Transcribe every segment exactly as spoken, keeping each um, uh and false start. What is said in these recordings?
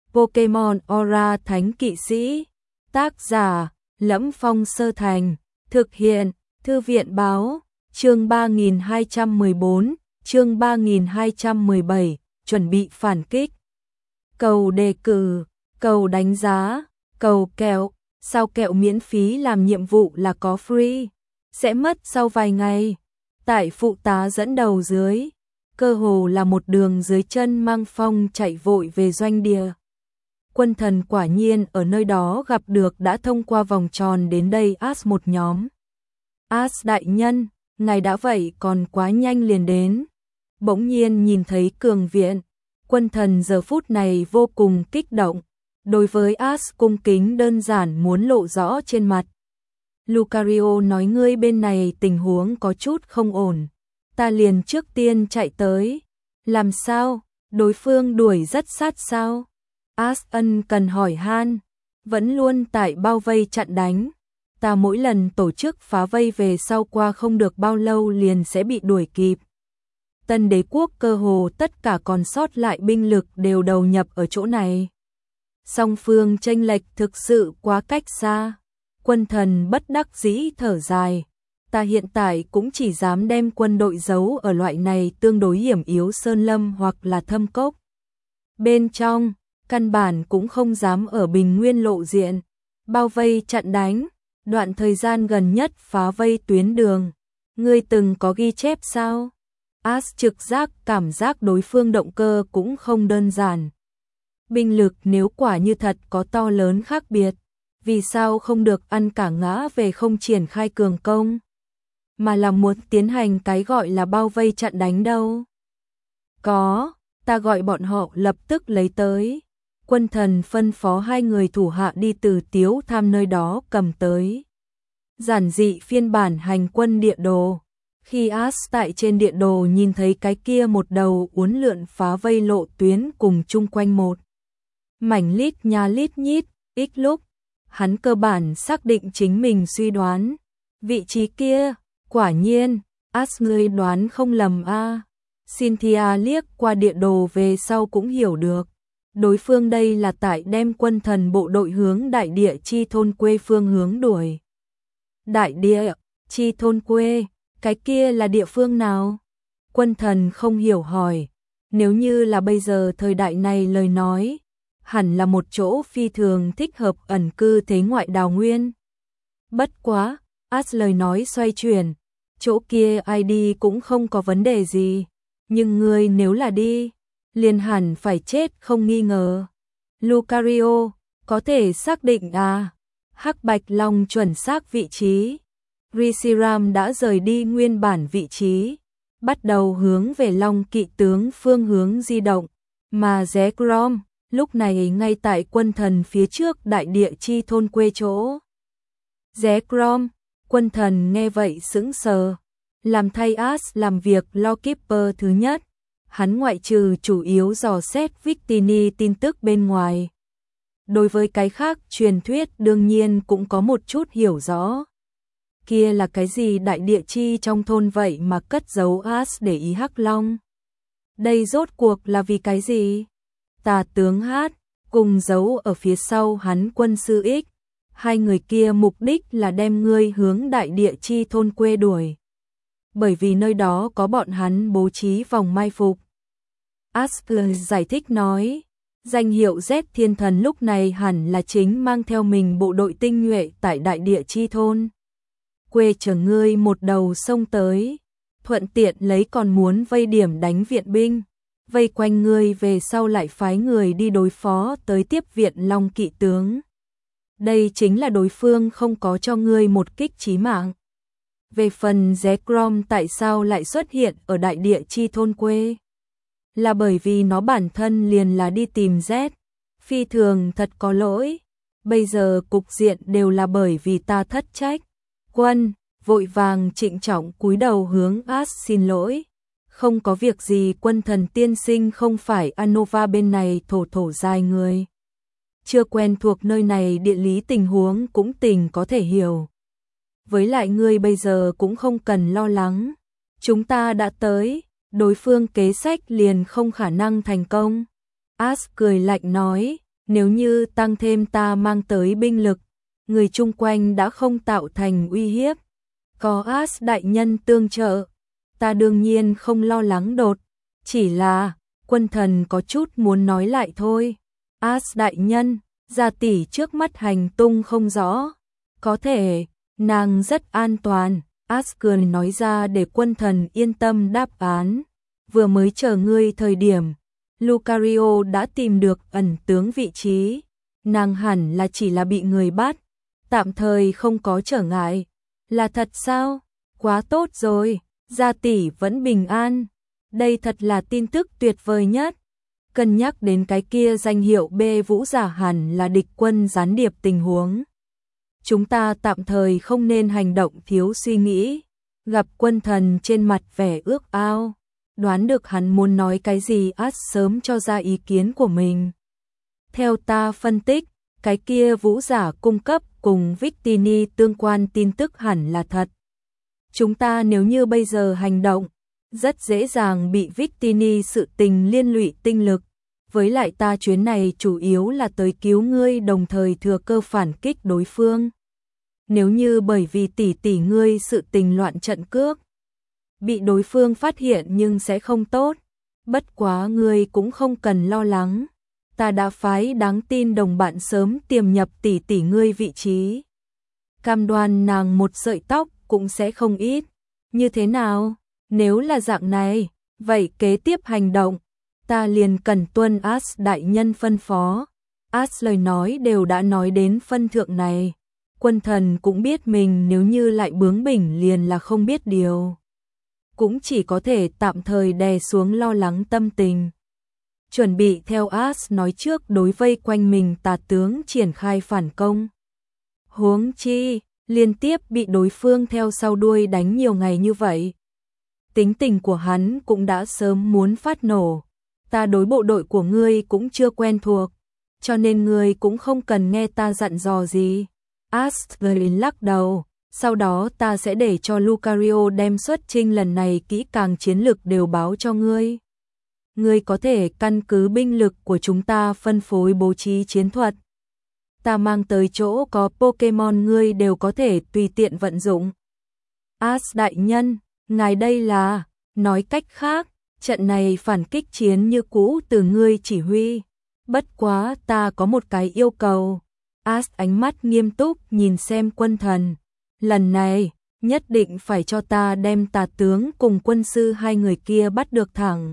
Pokemon Aura Thánh Kỵ Sĩ. Tác giả: Lẫm Phong Sơ Thành. Thực hiện: Thư viện báo. Chương ba nghìn hai trăm mười bốn, chương ba nghìn hai trăm mười bảy, chuẩn bị phản kích. Cầu đề cử, cầu đánh giá, cầu kẹo. Sao kẹo miễn phí làm nhiệm vụ là có free, sẽ mất sau vài ngày. Tại phụ tá dẫn đầu dưới, cơ hồ là một đường dưới chân Mang Phong chạy vội về doanh địa. Quân thần quả nhiên ở nơi đó gặp được đã thông qua vòng tròn đến đây As một nhóm. As đại nhân, ngài đã vậy còn quá nhanh liền đến. Bỗng nhiên nhìn thấy cường viện, quân thần giờ phút này vô cùng kích động. Đối với As cung kính đơn giản muốn lộ rõ trên mặt. Lucario nói ngươi bên này tình huống có chút không ổn. Ta liền trước tiên chạy tới. Làm sao? Đối phương đuổi rất sát sao? As ân cần hỏi han. Vẫn luôn tại bao vây chặn đánh. Ta mỗi lần tổ chức phá vây về sau qua không được bao lâu liền sẽ bị đuổi kịp. Tân đế quốc cơ hồ tất cả còn sót lại binh lực đều đầu nhập ở chỗ này. Song phương chênh lệch thực sự quá cách xa. Quân thần bất đắc dĩ thở dài. Ta hiện tại cũng chỉ dám đem quân đội giấu ở loại này tương đối hiểm yếu sơn lâm hoặc là thâm cốc. Bên trong, căn bản cũng không dám ở bình nguyên lộ diện. Bao vây chặn đánh, đoạn thời gian gần nhất phá vây tuyến đường. Ngươi từng có ghi chép sao? As trực giác cảm giác đối phương động cơ cũng không đơn giản. Binh lực nếu quả như thật có to lớn khác biệt, vì sao không được ăn cả ngã về không triển khai cường công, mà là muốn tiến hành cái gọi là bao vây chặn đánh đâu? Có, ta gọi bọn họ lập tức lấy tới. Quân thần phân phó hai người thủ hạ đi từ Tiếu Tham nơi đó cầm tới. Giản dị phiên bản hành quân địa đồ. Khi As tại trên địa đồ nhìn thấy cái kia một đầu uốn lượn phá vây lộ tuyến cùng chung quanh một mảnh lít nha lít nhít, ít lúc, hắn cơ bản xác định chính mình suy đoán. Vị trí kia, quả nhiên, As ngươi đoán không lầm a. À. Cynthia liếc qua địa đồ về sau cũng hiểu được. Đối phương đây là tại đem quân thần bộ đội hướng đại địa chi thôn quê phương hướng đuổi. Đại địa, chi thôn quê, cái kia là địa phương nào? Quân thần không hiểu hỏi. Nếu như là bây giờ thời đại này lời nói, hẳn là một chỗ phi thường thích hợp ẩn cư thế ngoại đào nguyên. Bất quá, As lời nói xoay chuyển, chỗ kia ai đi cũng không có vấn đề gì, nhưng ngươi nếu là đi, liền hẳn phải chết không nghi ngờ. Lucario, có thể xác định à? Hắc Bạch Long chuẩn xác vị trí. Reshiram đã rời đi nguyên bản vị trí, bắt đầu hướng về Long Kỵ tướng phương hướng di động, mà Zekrom lúc này ngay tại quân thần phía trước đại địa chi thôn quê chỗ. Zekrom, quân thần nghe vậy sững sờ, làm thay As làm việc Lawkeeper thứ nhất, hắn ngoại trừ chủ yếu dò xét Victini tin tức bên ngoài. Đối với cái khác truyền thuyết đương nhiên cũng có một chút hiểu rõ. Kia là cái gì đại địa chi trong thôn vậy mà cất giấu As để ý Hắc Long? Đây rốt cuộc là vì cái gì? Tà tướng Hát cùng giấu ở phía sau hắn quân sư X, hai người kia mục đích là đem ngươi hướng đại địa chi thôn quê đuổi. Bởi vì nơi đó có bọn hắn bố trí vòng mai phục. Asker giải thích nói, danh hiệu Z Thiên Thần lúc này hẳn là chính mang theo mình bộ đội tinh nhuệ tại đại địa chi thôn quê chờ ngươi một đầu sông tới, thuận tiện lấy còn muốn vây điểm đánh viện binh, vây quanh ngươi về sau lại phái người đi đối phó tới tiếp viện Long Kỵ tướng. Đây chính là đối phương không có cho ngươi một kích chí mạng. Về phần Zekrom tại sao lại xuất hiện ở đại địa chi thôn quê? Là bởi vì nó bản thân liền là đi tìm Z. Phi thường thật có lỗi. Bây giờ cục diện đều là bởi vì ta thất trách. Quân, vội vàng trịnh trọng cúi đầu hướng As xin lỗi. Không có việc gì, quân thần tiên sinh, không phải Anova bên này thổ thổ dài người. Chưa quen thuộc nơi này địa lý tình huống cũng tình có thể hiểu. Với lại ngươi bây giờ cũng không cần lo lắng. Chúng ta đã tới, đối phương kế sách liền không khả năng thành công. As cười lạnh nói, Nếu như tăng thêm ta mang tới binh lực, người chung quanh đã không tạo thành uy hiếp. Có As đại nhân tương trợ, ta đương nhiên không lo lắng đột. Chỉ là, Quân Thần có chút muốn nói lại thôi. As đại nhân, gia tỷ trước mắt hành tung không rõ. Có thể, nàng rất an toàn. As cười nói ra để Quân Thần yên tâm đáp án. Vừa mới chờ ngươi thời điểm, Lucario đã tìm được ẩn tướng vị trí. Nàng hẳn là chỉ là bị người bắt, tạm thời không có trở ngại. Là thật sao? Quá tốt rồi, gia tỷ vẫn bình an. Đây thật là tin tức tuyệt vời nhất. Cân nhắc đến cái kia danh hiệu B vũ giả hẳn là địch quân gián điệp tình huống. Chúng ta tạm thời không nên hành động thiếu suy nghĩ. Gặp Quân Thần trên mặt vẻ ước ao. Đoán được hắn muốn nói cái gì, As sớm cho ra ý kiến của mình. Theo ta phân tích, cái kia vũ giả cung cấp cùng Victini tương quan tin tức hẳn là thật. Chúng ta nếu như bây giờ hành động, rất dễ dàng bị Victini sự tình liên lụy tinh lực. Với lại ta chuyến này chủ yếu là tới cứu ngươi, đồng thời thừa cơ phản kích đối phương. Nếu như bởi vì tỷ tỷ ngươi sự tình loạn trận cước, bị đối phương phát hiện nhưng sẽ không tốt. Bất quá ngươi cũng không cần lo lắng. Ta đã phái đáng tin đồng bạn sớm tiềm nhập tỷ tỷ ngươi vị trí. Cam đoan nàng một sợi tóc cũng sẽ không ít. Như thế nào? Nếu là dạng này, vậy kế tiếp hành động, ta liền cần tuân As đại nhân phân phó. As lời nói đều đã nói đến phân thượng này. Quân Thần cũng biết mình nếu như lại bướng bỉnh liền là không biết điều. Cũng chỉ có thể tạm thời đè xuống lo lắng tâm tình. Chuẩn bị theo As nói trước đối vây quanh mình tà tướng triển khai phản công. Huống chi, liên tiếp bị đối phương theo sau đuôi đánh nhiều ngày như vậy. Tính tình của hắn cũng đã sớm muốn phát nổ. Ta đối bộ đội của ngươi cũng chưa quen thuộc, cho nên ngươi cũng không cần nghe ta dặn dò gì. Astrid lắc đầu, sau đó ta sẽ để cho Lucario đem xuất chinh lần này kỹ càng chiến lược đều báo cho ngươi. Ngươi có thể căn cứ binh lực của chúng ta phân phối bố trí chiến thuật. Ta mang tới chỗ có Pokemon ngươi đều có thể tùy tiện vận dụng. As đại nhân, ngài đây là, nói cách khác, trận này phản kích chiến như cũ từ ngươi chỉ huy. Bất quá ta có một cái yêu cầu. As ánh mắt nghiêm túc nhìn xem Quân Thần. Lần này, nhất định phải cho ta đem tà tướng cùng quân sư hai người kia bắt được thẳng.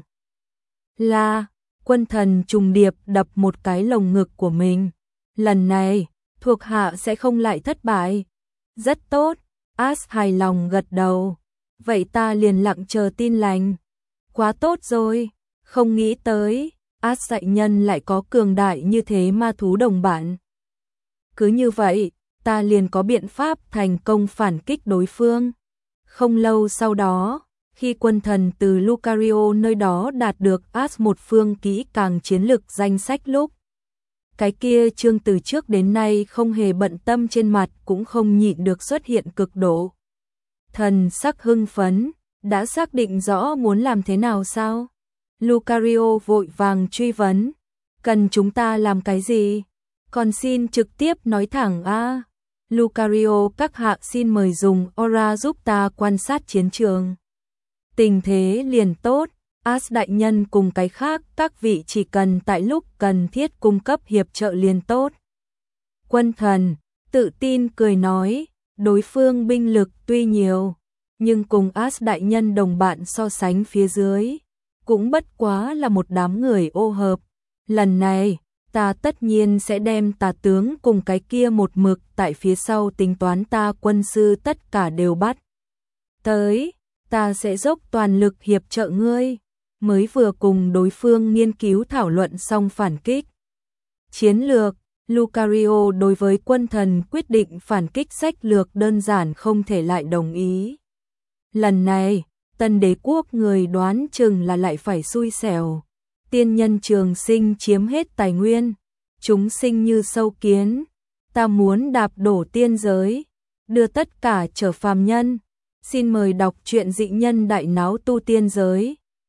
Là, Quân Thần trùng điệp đập một cái lồng ngực của mình. Lần này, thuộc hạ sẽ không lại thất bại. Rất tốt, As hài lòng gật đầu. Vậy ta liền lặng chờ tin lành. Quá tốt rồi, không nghĩ tới, As đại nhân lại có cường đại như thế ma thú đồng bạn. Cứ như vậy, ta liền có biện pháp thành công phản kích đối phương. Không lâu sau đó, khi Quân Thần từ Lucario nơi đó đạt được As một phương kỹ càng chiến lược danh sách lúc, cái kia Trương từ trước đến nay không hề bận tâm trên mặt cũng không nhịn được xuất hiện cực độ. Thần sắc hưng phấn, đã xác định rõ muốn làm thế nào sao? Lucario vội vàng truy vấn, cần chúng ta làm cái gì? Còn xin trực tiếp nói thẳng a. À. Lucario các hạ xin mời dùng aura giúp ta quan sát chiến trường. Tình thế liền tốt, As đại nhân cùng cái khác các vị chỉ cần tại lúc cần thiết cung cấp hiệp trợ liền tốt. Quân Thần tự tin cười nói, đối phương binh lực tuy nhiều, nhưng cùng As đại nhân đồng bạn so sánh phía dưới, cũng bất quá là một đám người ô hợp. Lần này, ta tất nhiên sẽ đem tà tướng cùng cái kia một mực tại phía sau tính toán ta quân sư tất cả đều bắt. Tới, ta sẽ dốc toàn lực hiệp trợ ngươi. Mới vừa cùng đối phương nghiên cứu thảo luận xong phản kích chiến lược, Lucario đối với Quân Thần quyết định phản kích sách lược đơn giản không thể lại đồng ý. Lần này, Tân Đế quốc người đoán chừng là lại phải xui xẻo. Tiên nhân trường sinh chiếm hết tài nguyên, chúng sinh như sâu kiến. Ta muốn đạp đổ tiên giới, đưa tất cả trở phàm nhân. Xin mời đọc truyện Dị Nhân Đại Náo Tu Tiên Giới.